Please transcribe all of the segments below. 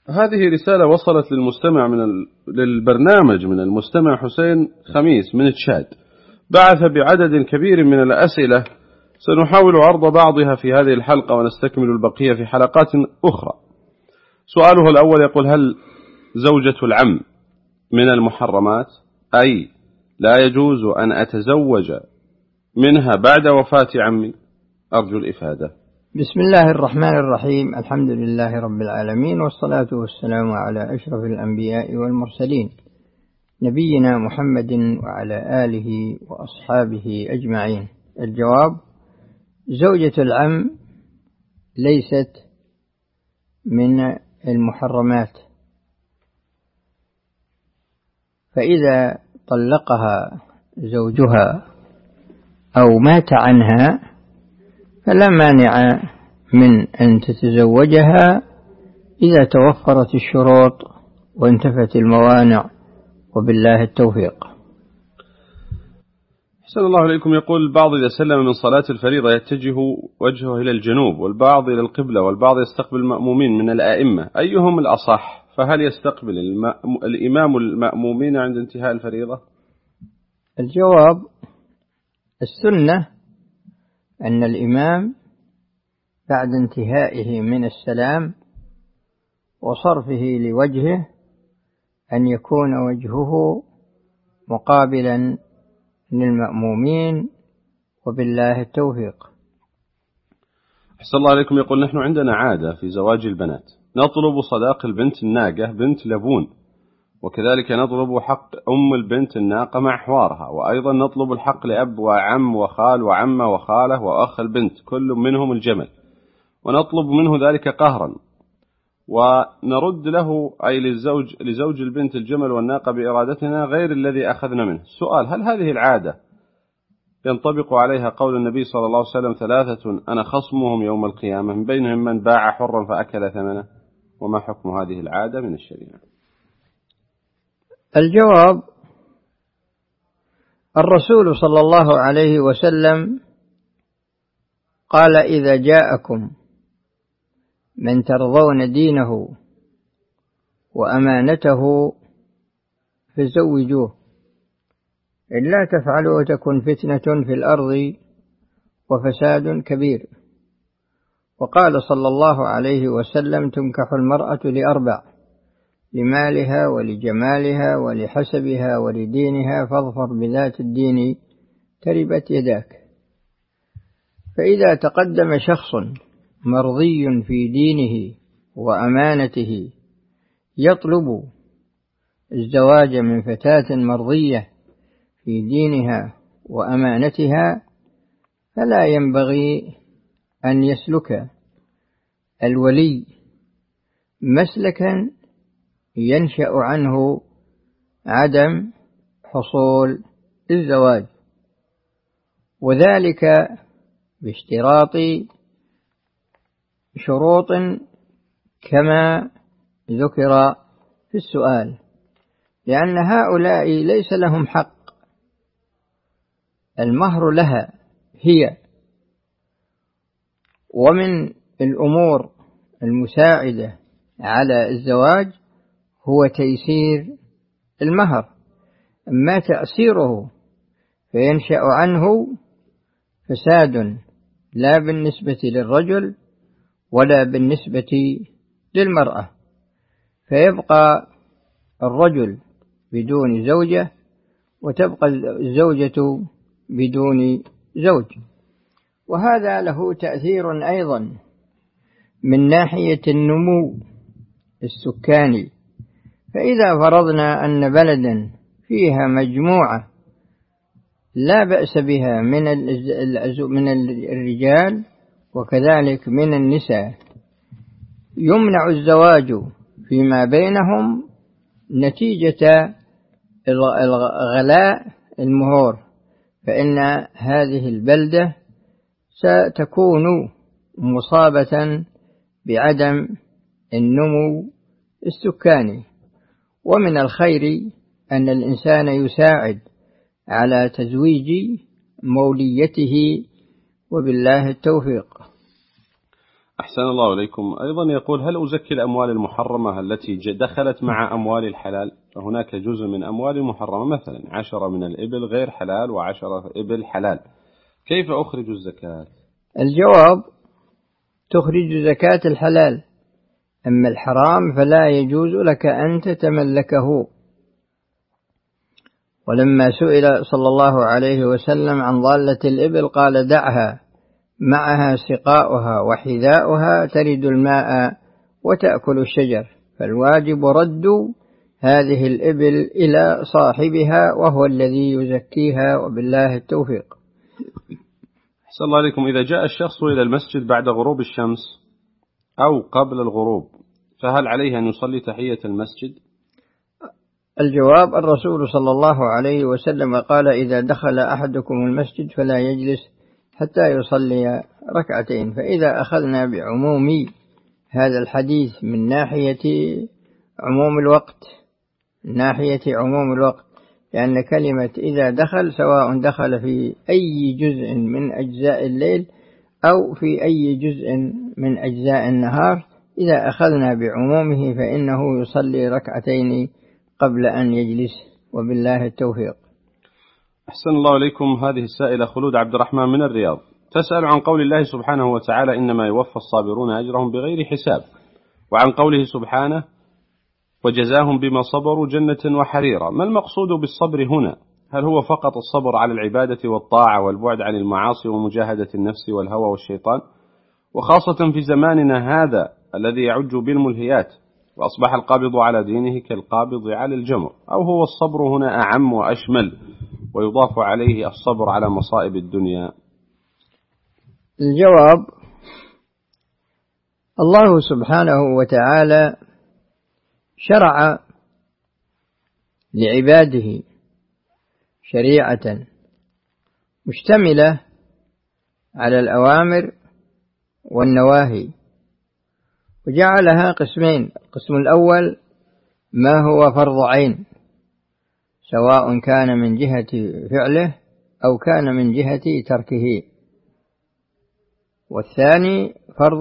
هذه رسالة وصلت للمستمع للبرنامج من المستمع حسين خميس من تشاد، بعث بعدد كبير من الأسئلة سنحاول عرض بعضها في هذه الحلقة ونستكمل البقية في حلقات أخرى. سؤاله الأول يقول: هل زوجة العم من المحرمات؟ أي لا يجوز أن أتزوج منها بعد وفاة عمي؟ أرجو الإفادة. بسم الله الرحمن الرحيم. الحمد لله رب العالمين، والصلاة والسلام على أشرف الأنبياء والمرسلين، نبينا محمد وعلى آله وأصحابه أجمعين. الجواب: زوجة العم ليست من المحرمات، فإذا طلقها زوجها أو مات عنها فلا مانع من أن تتزوجها إذا توفرت الشروط وانتفت الموانع، وبالله التوفيق. أحسن الله عليكم. يقول: البعض إذا سلم من صلاة الفريضة يتجه وجهه إلى الجنوب، والبعض إلى القبلة، والبعض يستقبل المأمومين من الآئمة، أيهم الأصح؟ فهل يستقبل الإمام المأمومين عند انتهاء الفريضة؟ الجواب: السنة أن الإمام بعد انتهائه من السلام وصرفه لوجهه أن يكون وجهه مقابلا للمأمومين، وبالله التوفيق. أحسن الله عليكم. يقول: نحن عندنا عادة في زواج البنات، نطلب صداق البنت الناقة بنت لبون، وكذلك نطلب حق أم البنت الناقة مع حوارها، وأيضا نطلب الحق لأب وعم وخال وعمة وخالة وأخ البنت كل منهم الجمل، ونطلب منه ذلك قهرا، ونرد له أي لزوج البنت الجمل والناقة بإرادتنا غير الذي أخذنا منه. السؤال: هل هذه العادة ينطبق عليها قول النبي صلى الله عليه وسلم: ثلاثة أنا خصمهم يوم القيامة من بينهم من باع حرا فأكل ثمنه؟ وما حكم هذه العادة من الشريعة؟ الجواب: الرسول صلى الله عليه وسلم قال: إذا جاءكم من ترضون دينه وأمانته فزوجوه، إن لا تفعلوا تكن فتنة في الأرض وفساد كبير. وقال صلى الله عليه وسلم: تنكح المرأة لأربع: لمالها ولجمالها ولحسبها ولدينها، فاظفر بذات الدين تربت يداك. فإذا تقدم شخص مرضي في دينه وأمانته يطلب الزواج من فتاة مرضية في دينها وأمانتها، فلا ينبغي أن يسلك الولي مسلكا ينشأ عنه عدم حصول الزواج، وذلك باشتراط شروط كما ذكر في السؤال، لأن هؤلاء ليس لهم حق، المهر لها هي. ومن الأمور المساعدة على الزواج هو تيسير المهر، أما تأثيره فينشأ عنه فساد لا بالنسبة للرجل ولا بالنسبة للمرأة، فيبقى الرجل بدون زوجة وتبقى الزوجة بدون زوج. وهذا له تأثير أيضا من ناحية النمو السكاني، فإذا فرضنا أن بلدا فيها مجموعة لا بأس بها من الرجال وكذلك من النساء يمنع الزواج فيما بينهم نتيجة غلاء المهور، فإن هذه البلدة ستكون مصابة بعدم النمو السكاني. ومن الخير أن الإنسان يساعد على تزويج موليته، وبالله التوفيق. أحسن الله إليكم. أيضا يقول: هل أزكي الأموال المحرمة التي دخلت مع أموال الحلال؟ فهناك جزء من أموال المحرمة، مثلا 10 من الإبل غير حلال و10 إبل حلال، كيف أخرج الزكاة؟ الجواب: تخرج زكاة الحلال، أما الحرام فلا يجوز لك أن تتملكه. ولما سئل صلى الله عليه وسلم عن ضالة الإبل قال: دعها، معها سقاؤها وحذاؤها ترد الماء وتأكل الشجر، فالواجب رد هذه الإبل إلى صاحبها وهو الذي يزكيها، وبالله التوفيق. أحسن الله عليكم. إذا جاء الشخص إلى المسجد بعد غروب الشمس أو قبل الغروب، فهل عليه أن يصلي تحية المسجد؟ الجواب: الرسول صلى الله عليه وسلم قال: إذا دخل أحدكم المسجد فلا يجلس حتى يصلي ركعتين. فإذا أخذنا بعموم هذا الحديث من ناحية عموم الوقت، لأن كلمة إذا دخل سواء دخل في أي جزء من أجزاء الليل أو في أي جزء من أجزاء النهار، إذا أخذنا بعمومه فإنه يصلي ركعتين قبل أن يجلس، وبالله التوفيق. أحسن الله إليكم. هذه السائلة خلود عبد الرحمن من الرياض تسأل عن قول الله سبحانه وتعالى: إنما يوفى الصابرون أجرهم بغير حساب، وعن قوله سبحانه: وجزاهم بما صبروا جنة وحريرا. ما المقصود بالصبر هنا؟ هل هو فقط الصبر على العبادة والطاعة والبعد عن المعاصي ومجاهدة النفس والهوى والشيطان، وخاصة في زماننا هذا الذي يعج بالملهيات وأصبح القابض على دينه كالقابض على الجمر، أو هو الصبر هنا أعم وأشمل ويضاف عليه الصبر على مصائب الدنيا؟ الجواب: الله سبحانه وتعالى شرع لعباده شريعة مشتملة على الأوامر والنواهي، وجعلها قسمين: القسم الأول ما هو فرض عين، سواء كان من جهة فعله أو كان من جهة تركه، والثاني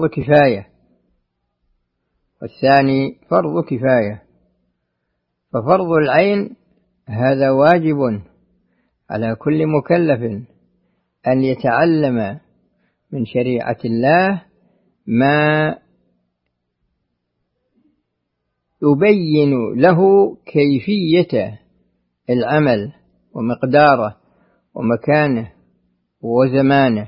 فرض كفاية. ففرض العين هذا واجب على كل مكلف أن يتعلم من شريعة الله ما يبين له كيفية العمل ومقداره ومكانه وزمانه.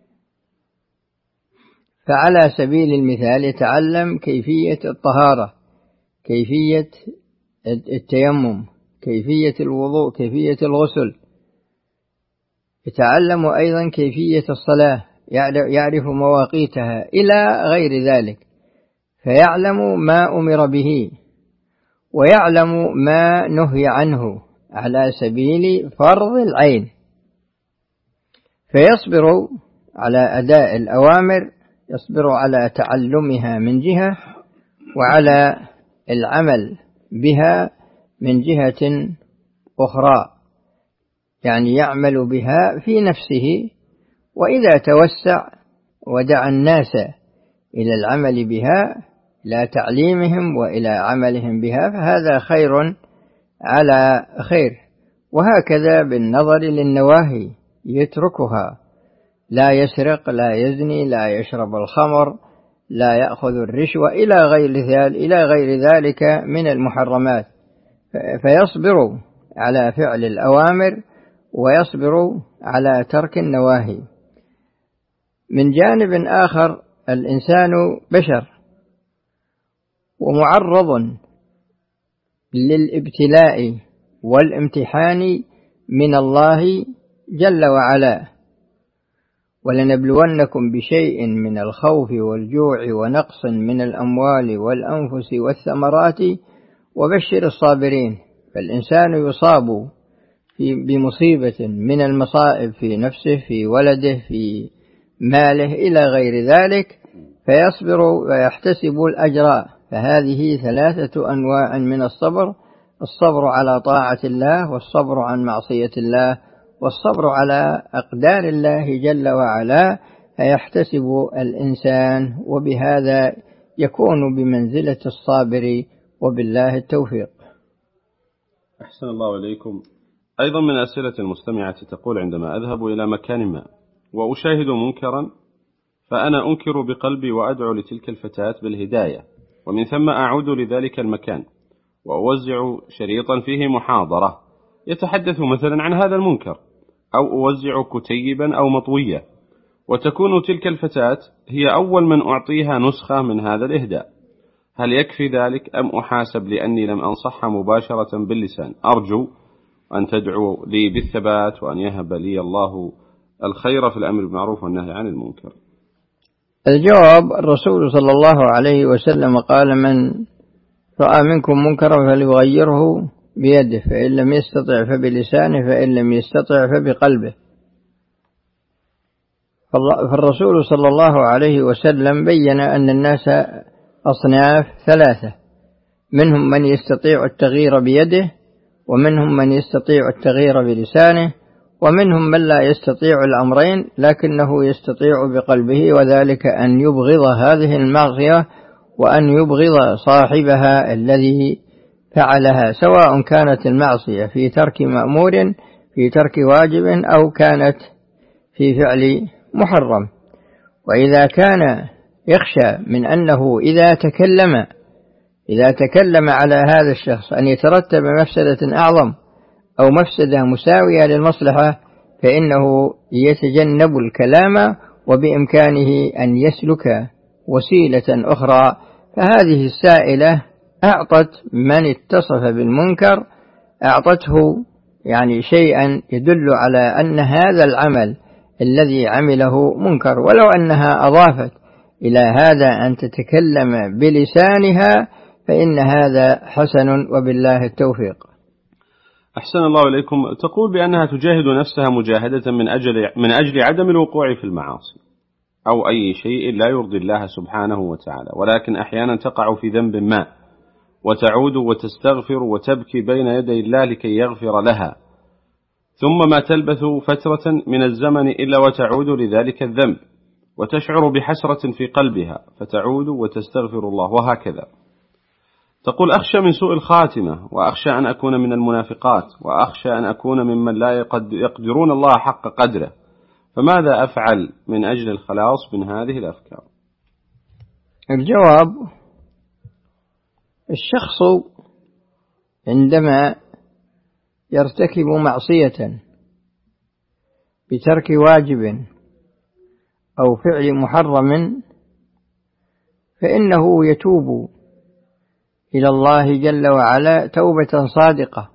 فعلى سبيل المثال يتعلم كيفية الطهارة، كيفية التيمم، كيفية الوضوء، كيفية الغسل، يتعلم أيضا كيفية الصلاة، يعرف مواقيتها إلى غير ذلك، فيعلم ما أمر به ويعلم ما نهي عنه على سبيل فرض العين، فيصبر على أداء الأوامر، يصبر على تعلمها من جهة، وعلى العمل بها من جهة أخرى، يعني يعمل بها في نفسه. وإذا توسع ودعا الناس إلى العمل بها، إلى تعليمهم وإلى عملهم بها، فهذا خير على خير. وهكذا بالنظر للنواهي يتركها، لا يسرق، لا يزني، لا يشرب الخمر، لا يأخذ الرشوة، إلى غير ذلك من المحرمات، فيصبر على فعل الأوامر ويصبر على ترك النواهي. من جانب آخر الإنسان بشر ومعرض للابتلاء والامتحان من الله جل وعلا: ولنبلونكم بشيء من الخوف والجوع ونقص من الأموال والأنفس والثمرات وبشر الصابرين. فالإنسان يصاب بمصيبة من المصائب في نفسه، في ولده، في ماله، إلى غير ذلك، فيصبر ويحتسب الأجر. فهذه 3 أنواع من الصبر: الصبر على طاعة الله، والصبر عن معصية الله، والصبر على أقدار الله جل وعلا فيحتسب الإنسان، وبهذا يكون بمنزلة الصابر، وبالله التوفيق. أحسن الله إليكم. أيضا من أسئلة المستمعة تقول: عندما أذهب إلى مكان ما وأشاهد منكرا فأنا أنكر بقلبي وأدعو لتلك الفتاة بالهداية، ومن ثم أعود لذلك المكان وأوزع شريطا فيه محاضرة يتحدث مثلا عن هذا المنكر، أو أوزع كتيبا أو مطوية، وتكون تلك الفتاة هي أول من أعطيها نسخة من هذا الإهداء، هل يكفي ذلك أم أحاسب لأني لم أنصحها مباشرة باللسان؟ أرجو أن تدعو لي بالثبات، وأن يهب لي الله الخير في الأمر بالمعروف والنهي عن المنكر. الجواب: الرسول صلى الله عليه وسلم قال: من رأى منكم منكرا فليغيره بيده، فإن لم يستطع فبلسانه، فإن لم يستطع فبقلبه. فالرسول صلى الله عليه وسلم بين أن الناس أصناف ثلاثة: منهم من يستطيع التغيير بيده، ومنهم من يستطيع التغيير بلسانه، ومنهم من لا يستطيع الأمرين لكنه يستطيع بقلبه، وذلك أن يبغض هذه المعصية وأن يبغض صاحبها الذي فعلها، سواء كانت المعصية في ترك مأمور، في ترك واجب، أو كانت في فعل محرم. وإذا كان يخشى من أنه إذا تكلم على هذا الشخص أن يترتب مفسدة أعظم أو مفسدة مساوية للمصلحة، فإنه يتجنب الكلام، وبإمكانه أن يسلك وسيلة أخرى. فهذه السائلة أعطت من اتصف بالمنكر، أعطته يعني شيئا يدل على أن هذا العمل الذي عمله منكر، ولو أنها أضافت إلى هذا أن تتكلم بلسانها فإن هذا حسن، وبالله التوفيق. أحسن الله إليكم. تقول بأنها تجاهد نفسها مجاهدة من أجل عدم الوقوع في المعاصي أو أي شيء لا يرضي الله سبحانه وتعالى، ولكن أحيانا تقع في ذنب ما وتعود وتستغفر وتبكي بين يدي الله لكي يغفر لها، ثم ما تلبث فترة من الزمن إلا وتعود لذلك الذنب وتشعر بحسرة في قلبها فتعود وتستغفر الله، وهكذا. تقول: أخشى من سوء الخاتمة، وأخشى أن أكون من المنافقات، وأخشى أن أكون ممن لا يقدرون الله حق قدره، فماذا أفعل من أجل الخلاص من هذه الأفكار؟ الجواب: الشخص عندما يرتكب معصية بترك واجب أو فعل محرم فإنه يتوب إلى الله جل وعلا توبة صادقة،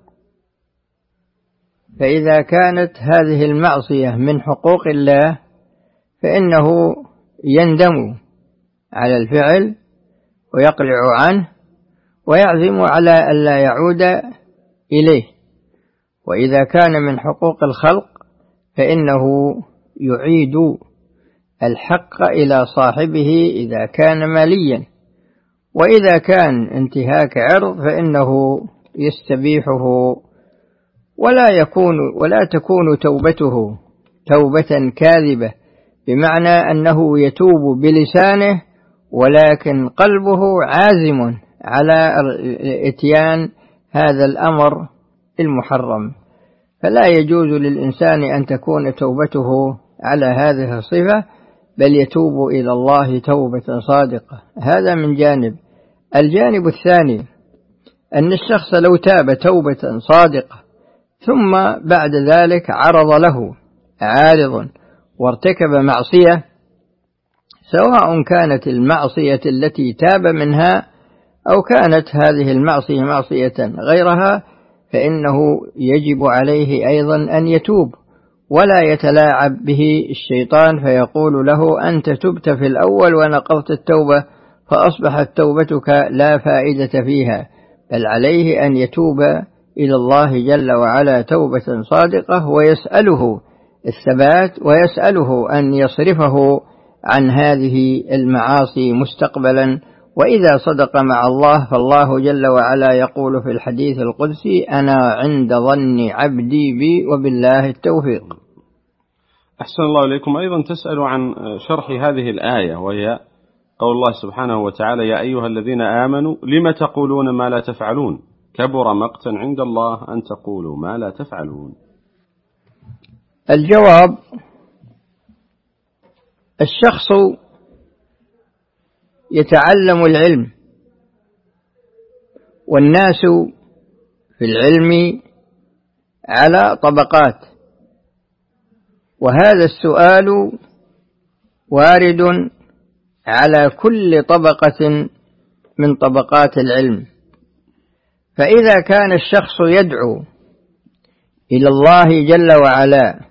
فإذا كانت هذه المعصية من حقوق الله فإنه يندم على الفعل ويقلع عنه ويعزم على ألا يعود إليه، وإذا كان من حقوق الخلق فإنه يعيد الحق إلى صاحبه إذا كان ماليا، وإذا كان انتهاك عرض فإنه يستبيحه، ولا تكون توبته توبة كاذبة، بمعنى أنه يتوب بلسانه ولكن قلبه عازم على إتيان هذا الأمر المحرم. فلا يجوز للإنسان أن تكون توبته على هذه الصفة، بل يتوب إلى الله توبة صادقة. هذا من جانب. الجانب الثاني أن الشخص لو تاب توبة صادقة ثم بعد ذلك عرض له عارض وارتكب معصية، سواء كانت المعصية التي تاب منها أو كانت هذه المعصية معصية غيرها، فإنه يجب عليه أيضا أن يتوب، ولا يتلاعب به الشيطان فيقول له: أنت تبت في الأول ونقضت التوبة فأصبحت توبتك لا فائدة فيها، بل عليه أن يتوب إلى الله جل وعلا توبة صادقة، ويسأله الثبات، ويسأله أن يصرفه عن هذه المعاصي مستقبلا. وإذا صدق مع الله فالله جل وعلا يقول في الحديث القدسي: أنا عند ظن عبدي بي، وبالله التوفيق. أحسن الله إليكم. أيضا تسأل عن شرح هذه الآية، وهي قول الله سبحانه وتعالى: يا أيها الذين آمنوا لم تقولون ما لا تفعلون كبر مقتا عند الله أن تقولوا ما لا تفعلون. الجواب: الشخص يتعلم العلم، والناس في العلم على طبقات، وهذا السؤال وارد على كل طبقة من طبقات العلم. فإذا كان الشخص يدعو إلى الله جل وعلا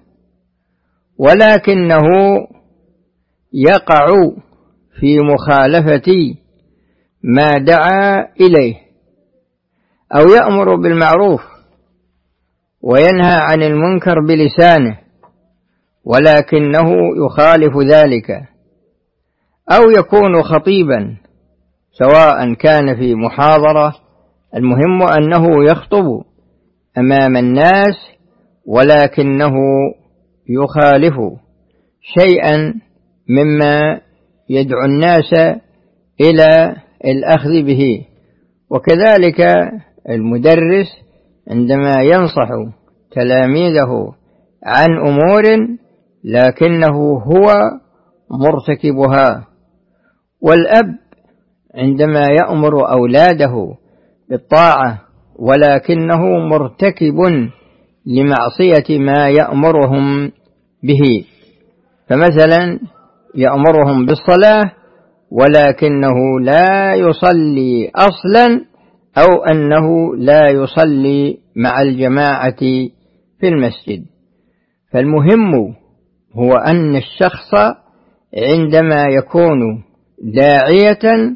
ولكنه يقع في مخالفة ما دعا إليه، أو يأمر بالمعروف وينهى عن المنكر بلسانه ولكنه يخالف ذلك، أو يكون خطيبا سواء كان في محاضرة، المهم أنه يخطب أمام الناس ولكنه يخالف شيئا مما يدعو الناس إلى الأخذ به. وكذلك المدرس عندما ينصح تلاميذه عن أمور لكنه هو مرتكبها، والأب عندما يأمر أولاده بالطاعة ولكنه مرتكب لمعصية ما يأمرهم به، فمثلا يأمرهم بالصلاة ولكنه لا يصلي أصلا، أو أنه لا يصلي مع الجماعة في المسجد. فالمهم هو أن الشخص عندما يكون داعية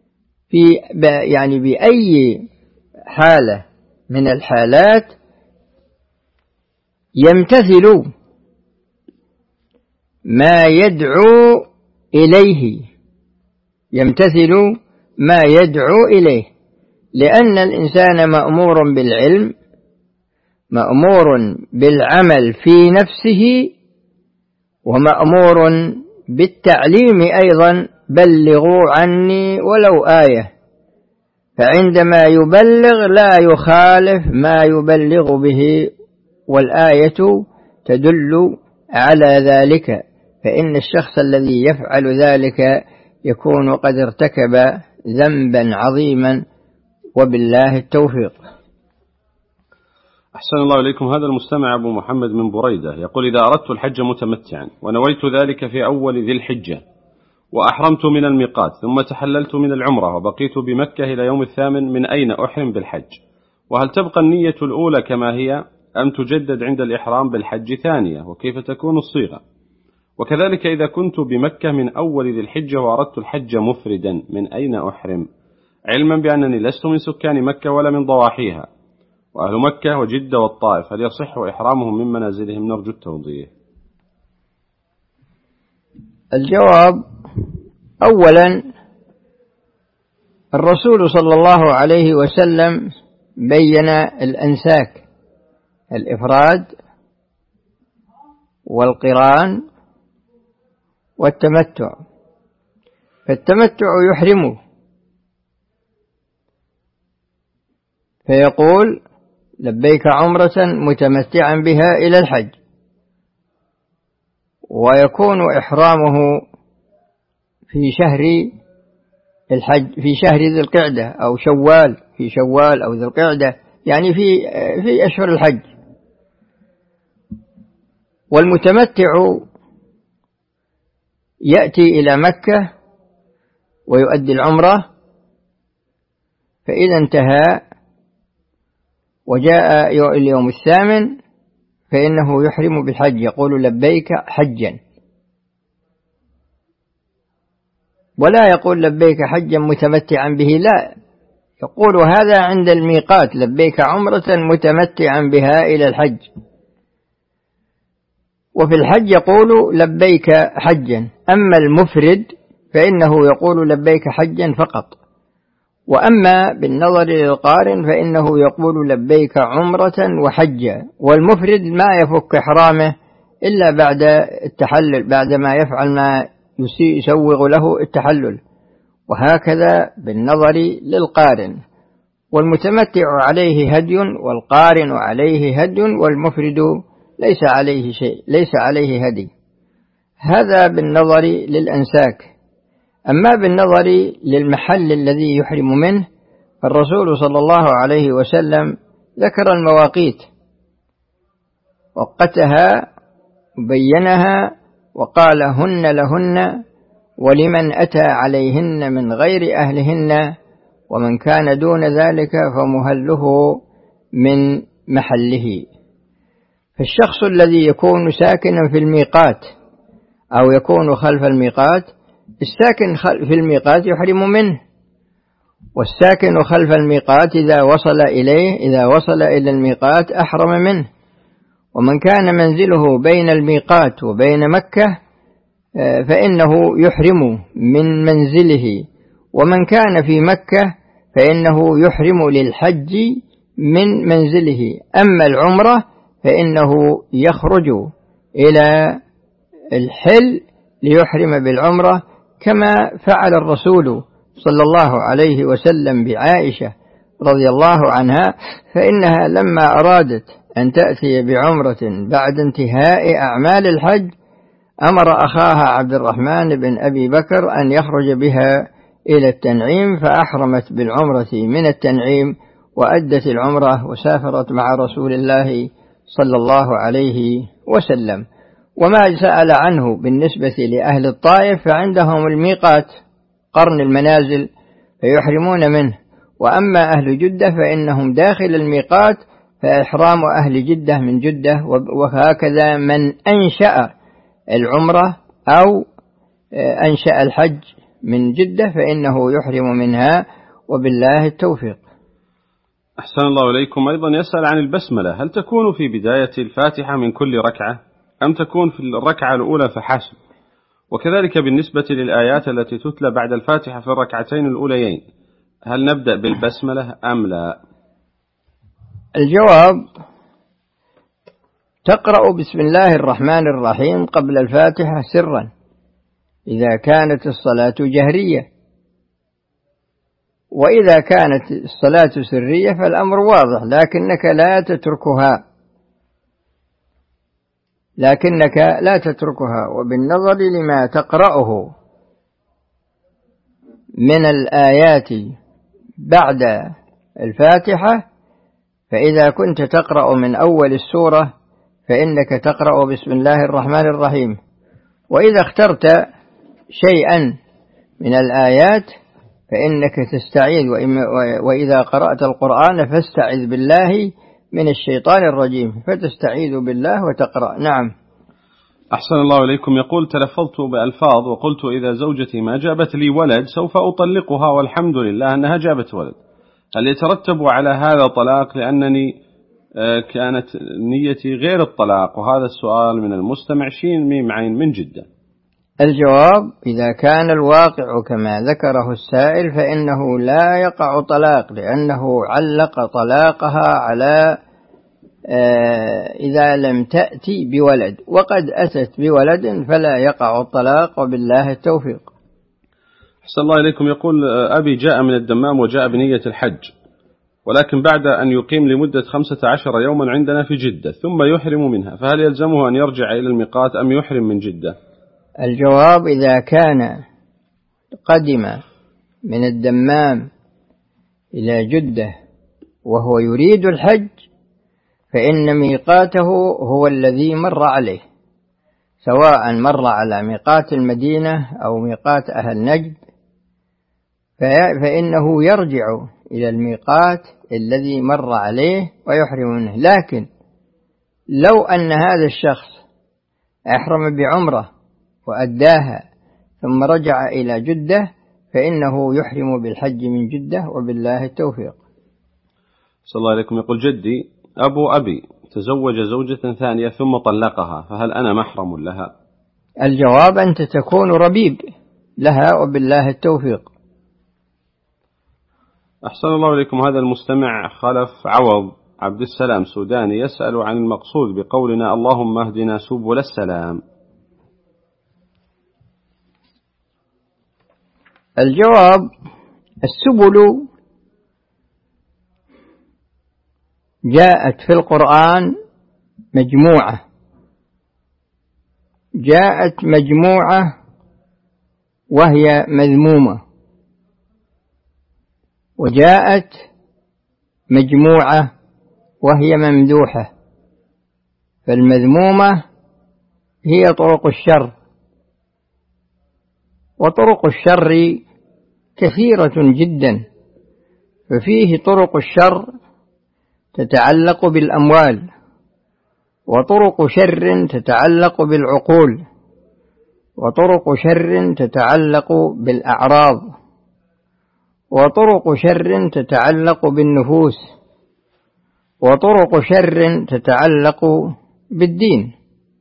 يعني بأي حالة من الحالات يمتثل ما يدعو إليه، لأن الإنسان مأمور بالعلم، مأمور بالعمل في نفسه، ومأمور بالتعليم أيضا: بلغوا عني ولو آية. فعندما يبلغ لا يخالف ما يبلغ به، والآية تدل على ذلك، فإن الشخص الذي يفعل ذلك يكون قد ارتكب ذنبا عظيما، وبالله التوفيق. أحسن الله إليكم. هذا المستمع أبو محمد من بريدة يقول: إذا أردت الحج متمتعا ونويت ذلك في أول ذي الحجة وأحرمت من الميقات ثم تحللت من العمرة وبقيت بمكة إلى يوم 8، من أين أحرم بالحج؟ وهل تبقى النية الأولى كما هي أم تجدد عند الإحرام بالحج ثانية؟ وكيف تكون الصيغة؟ وكذلك إذا كنت بمكة من أول ذي الحجة وأردت الحج مفردا، من أين أحرم؟ علما بأنني لست من سكان مكة ولا من ضواحيها، وأهل مكة وجدة والطائف هل يصح إحرامهم من منازلهم؟ نرجو التوضيح. الجواب: أولا، الرسول صلى الله عليه وسلم بين الأنساك: الإفراد والقران والتمتع. فالتمتع يحرمه، فيقول: لبيك عمرة متمتعا بها إلى الحج، ويكون إحرامه في شهر الحج، في شهر ذي القعدة أو شوال، في شوال أو ذي القعدة، يعني في أشهر الحج. والمتمتع يأتي إلى مكة ويؤدي العمرة، فإذا انتهى وجاء اليوم 8 فإنه يحرم بالحج، يقول: لبيك حجا، ولا يقول: لبيك حجا متمتعا به، لا، يقول هذا عند الميقات: لبيك عمرة متمتعا بها إلى الحج. وفي الحج يقول: لبيك حجا. أما المفرد فإنه يقول: لبيك حجا فقط. وأما بالنظر للقارن فإنه يقول: لبيك عمرة وحجا. والمفرد ما يفك إحرامه إلا بعد التحلل، بعد ما يفعل ما يسوغ له التحلل. وهكذا بالنظر للقارن، والمتمتع عليه هدي والقارن عليه هدي والمفرد ليس عليه شيء، ليس عليه هدي. هذا بالنظر للأنساك. أما بالنظر للمحل الذي يحرم منه، فالرسول صلى الله عليه وسلم ذكر المواقيت، وقتها وبينها وقال: هن لهن ولمن أتى عليهن من غير أهلهن، ومن كان دون ذلك فمهله من محله. فالشخص الذي يكون ساكنا في الميقات أو يكون خلف الميقات، الساكن في الميقات يحرم منه، والساكن خلف الميقات إذا وصل إلى الميقات أحرم منه. ومن كان منزله بين الميقات وبين مكة فإنه يحرم من منزله، ومن كان في مكة فإنه يحرم للحج من منزله. أما العمرة فإنه يخرج إلى الحل ليحرم بالعمرة، كما فعل الرسول صلى الله عليه وسلم بعائشة رضي الله عنها، فإنها لما أرادت أن تأتي بعمرة بعد انتهاء أعمال الحج أمر أخاها عبد الرحمن بن أبي بكر أن يخرج بها إلى التنعيم، فأحرمت بالعمرة من التنعيم وأدت العمرة وسافرت مع رسول الله صلى الله عليه وسلم. وما سأل عنه بالنسبة لأهل الطائف فعندهم الميقات قرن المنازل فيحرمون منه، وأما أهل جدة فإنهم داخل الميقات، فإحرام أهل جدة من جدة. وهكذا من أنشأ العمرة أو أنشأ الحج من جدة فإنه يحرم منها، وبالله التوفيق. أحسن الله إليكم. أيضا يسأل عن البسملة، هل تكون في بداية الفاتحة من كل ركعة أم تكون في الركعة الأولى فحسب؟ وكذلك بالنسبة للآيات التي تتلى بعد الفاتحة في الركعتين الأوليين، هل نبدأ بالبسملة أم لا؟ الجواب: تقرأ بسم الله الرحمن الرحيم قبل الفاتحة سرا إذا كانت الصلاة جهرية، وإذا كانت الصلاة سرية فالأمر واضح، لكنك لا تتركها. وبالنظر لما تقرأه من الآيات بعد الفاتحة، فإذا كنت تقرأ من أول السورة فإنك تقرأ بسم الله الرحمن الرحيم، وإذا اخترت شيئا من الآيات فإنك تستعيذ، وإذا قرأت القرآن فاستعذ بالله من الشيطان الرجيم، فتستعيذ بالله وتقرأ. نعم. أحسن الله إليكم. يقول: تلفظت بألفاظ وقلت إذا زوجتي ما جابت لي ولد سوف أطلقها، والحمد لله أنها جابت ولد، هل يترتب على هذا طلاق؟ لأنني كانت نيتي غير الطلاق. وهذا السؤال من المستمع شين ميم عين من جدة. الجواب: إذا كان الواقع كما ذكره السائل فإنه لا يقع طلاق، لأنه علق طلاقها على إذا لم تأتي بولد، وقد أتت بولد فلا يقع الطلاق، وبالله التوفيق. أحسن الله إليكم. يقول: أبي جاء من الدمام وجاء بنية الحج، ولكن بعد أن يقيم لمدة 15 يوما عندنا في جدة ثم يحرم منها، فهل يلزمه أن يرجع إلى الميقات أم يحرم من جدة؟ الجواب: إذا كان قدم من الدمام إلى جدة وهو يريد الحج فإن ميقاته هو الذي مر عليه، سواء مر على ميقات المدينة أو ميقات أهل نجد، فإنه يرجع إلى الميقات الذي مر عليه ويحرم منه. لكن لو أن هذا الشخص أحرم بعمرة وأداها ثم رجع إلى جدة فإنه يحرم بالحج من جدة، وبالله التوفيق. صلى الله عليكم. يقول: جدي أبو أبي تزوج زوجة ثانية ثم طلقها، فهل أنا محرم لها؟ الجواب: أنت تكون ربيب لها، وبالله التوفيق. أحسن الله إليكم. هذا المستمع خلف عوض عبد السلام سوداني يسأل عن المقصود بقولنا اللهم اهدنا سبل السلام. الجواب: السبل جاءت في القرآن مجموعة، جاءت مجموعة وهي مذمومة، وجاءت مجموعة وهي ممدوحة. فالمذمومة هي طرق الشر، وطرق الشر كثيرة جدا، ففيه طرق الشر تتعلق بالأموال، وطرق شر تتعلق بالعقول، وطرق شر تتعلق بالأعراض، وطرق شر تتعلق بالنفوس، وطرق شر تتعلق بالدين.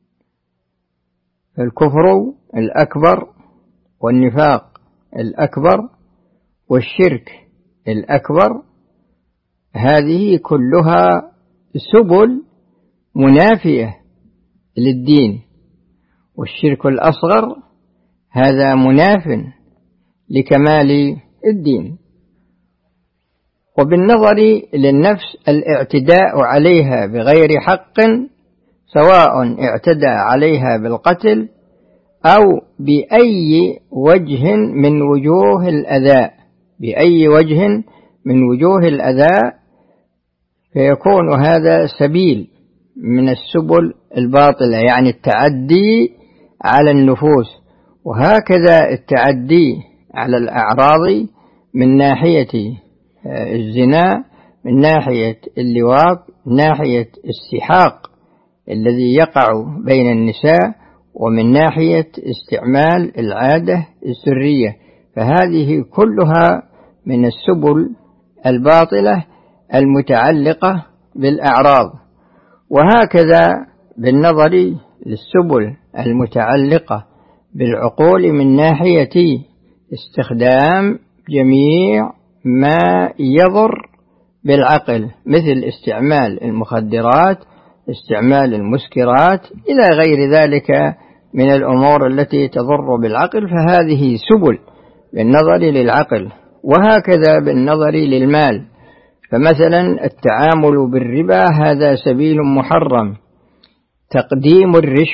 الكفر الأكبر والنفاق الأكبر والشرك الأكبر هذه كلها سبل منافية للدين، والشرك الأصغر هذا مناف لكمال الدين. وبالنظر للنفس الاعتداء عليها بغير حق، سواء اعتدى عليها بالقتل أو بأي وجه من وجوه الأذى، بأي وجه من وجوه الأذى، فيكون هذا سبيل من السبل الباطلة، يعني التعدي على النفوس. وهكذا التعدي على الأعراض من ناحية الزنا، من ناحية اللواط، من ناحية السحاق الذي يقع بين النساء، ومن ناحية استعمال العادة السرية، فهذه كلها من السبل الباطلة المتعلقة بالأعراض. وهكذا بالنظر للسبل المتعلقة بالعقول من ناحية استخدام جميع ما يضر بالعقل، مثل استعمال المخدرات، استعمال المسكرات، إلى غير ذلك من الأمور التي تضر بالعقل، فهذه سبل بالنظر للعقل. وهكذا بالنظر للمال، فمثلا التعامل بالربا هذا سبيل محرم، تقديم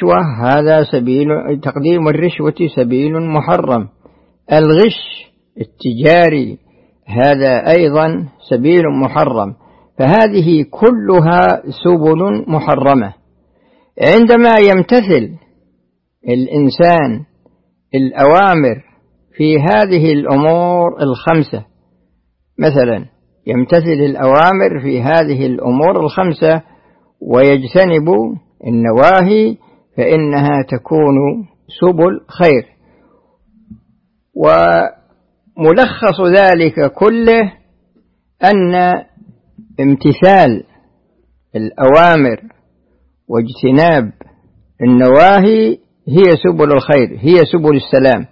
الرشوة سبيل محرم، الغش التجاري هذا أيضا سبيل محرم، فهذه كلها سبل محرمة. عندما يمتثل الإنسان الأوامر في هذه الأمور الخمسة، مثلا يمتثل الأوامر في هذه الأمور الخمسة ويجتنب النواهي، فإنها تكون سبل خير. وملخص ذلك كله أن امتثال الأوامر واجتناب النواهي هي سبل الخير، هي سبل السلام.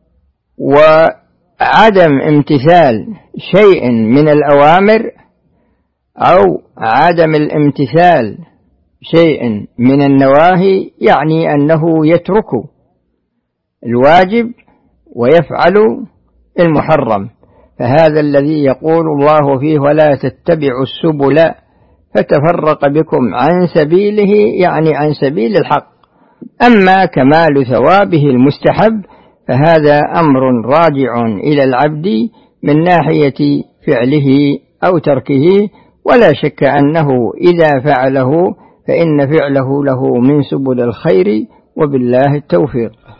وعدم امتثال شيء من الأوامر أو عدم الامتثال شيء من النواهي يعني أنه يترك الواجب ويفعل المحرم، فهذا الذي يقول الله فيه ولا تتبعوا السبل فتفرق بكم عن سبيله، يعني عن سبيل الحق. أما كمال ثوابه المستحب فهذا أمر راجع إلى العبد من ناحية فعله أو تركه، ولا شك أنه إذا فعله فإن فعله له من سبل الخير، وبالله التوفيق.